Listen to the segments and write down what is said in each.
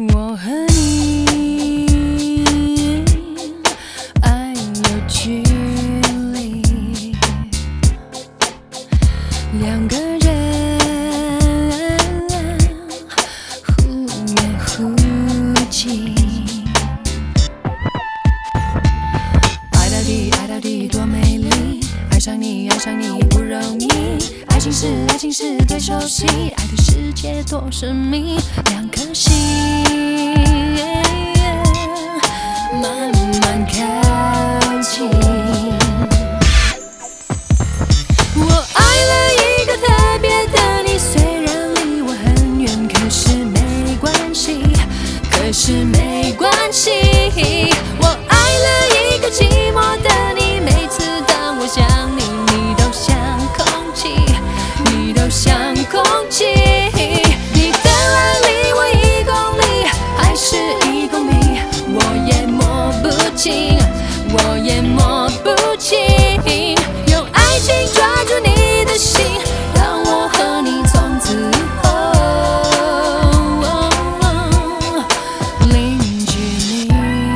我和你爱有距离，两个人忽远忽近，爱到底，爱到底多美丽，爱上你，爱上你不容易，爱情是最熟悉，爱的世界多神秘，两颗心慢慢靠近。我爱了一个特别的你，虽然离我很远，可是没关系，可是没关系。我爱了一个寂寞的你，每次当我想你，你都像空气，你都像空气。你的爱离我1公里，还是1公里，我也摸不清，我也摸不清。用爱情抓住你的心，让我和你从此零距离。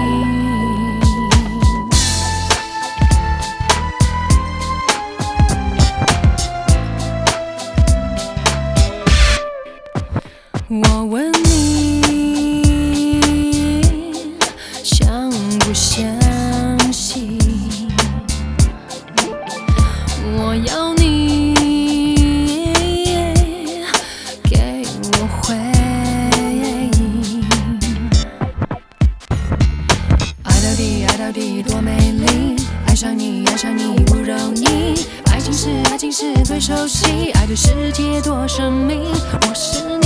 我问你，相不相信？我要你给我回应。爱到底，爱到底多美丽，爱上你，爱上你不容易，爱情是最熟悉，爱的世界多神秘，我是你。